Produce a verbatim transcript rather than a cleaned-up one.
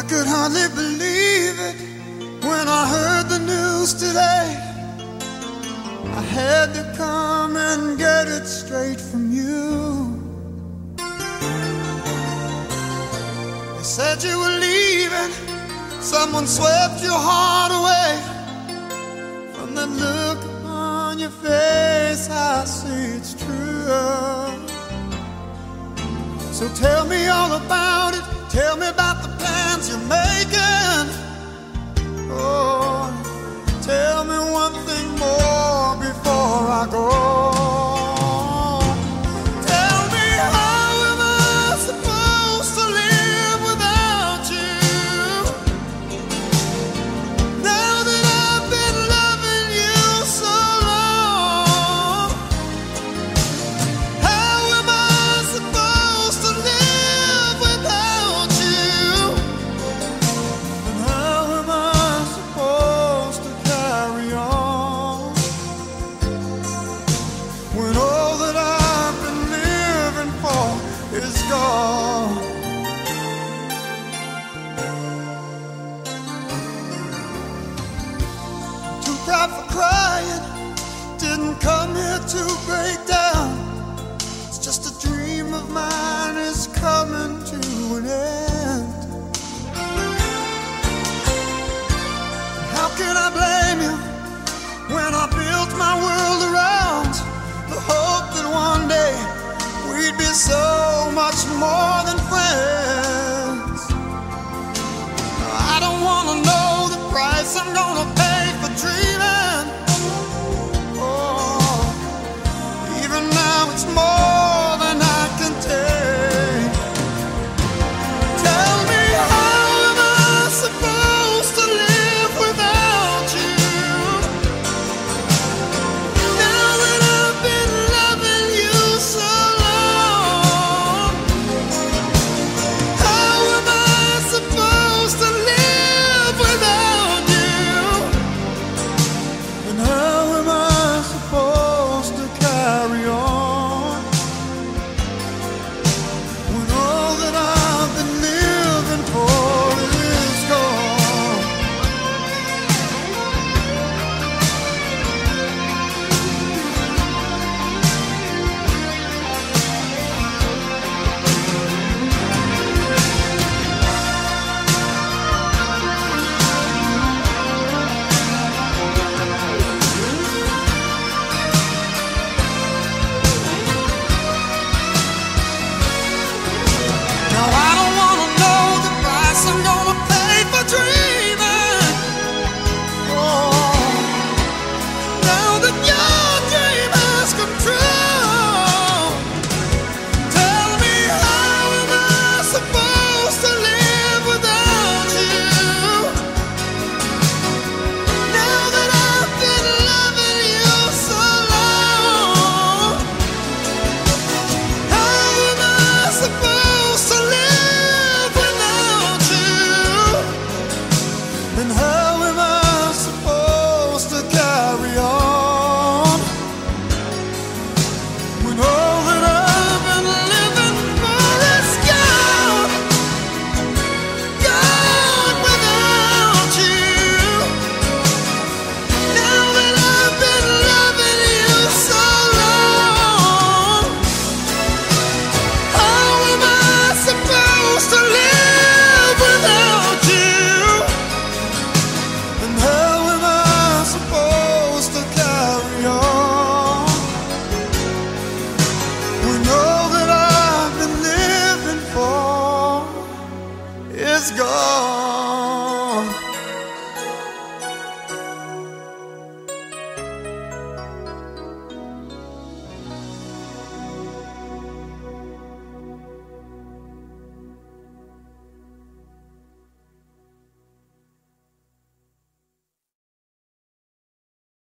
could hardly believe it when I heard the news today. I had to come and get it straight from you. They said you were leaving, someone swept your heart away. From that look on your face, I see it's true. So tell me all about it, tell me about the plans you're making. Oh, tell me one thing more before I go. Tell me, how am I supposed to live without you? Now that I've been loving you so long, how am I supposed to live without you? And how am I supposed to carry on when all that I've been living for is gone? Too proud for crying, didn't come here to break down. It's just a dream of mine is coming to an end. How can I blame you when I built my world around the hope that one day we'd be so much more than friends? I don't wanna know the price I'm gonna pay for dreaming. Oh, even now it's more than I can take. Tell me, how am I supposed to live without you? Now that I've been loving you so long, how am I supposed to live without you? And how am I supposed to carry on when all that I've been living for is gone? Now I don't wanna know the price I'm gonna pay for dreaming. Oh, now that your dream has come true, tell me, how am I supposed to live without you? Now that I've been loving you so long, how am I supposed to live without you? And how am I supposed to carry on when all that I've been living for is gone, gone without you? Now that I've been loving you so long, how am I supposed to live without you? And how am I supposed to carry on when all that I've been living for is gone?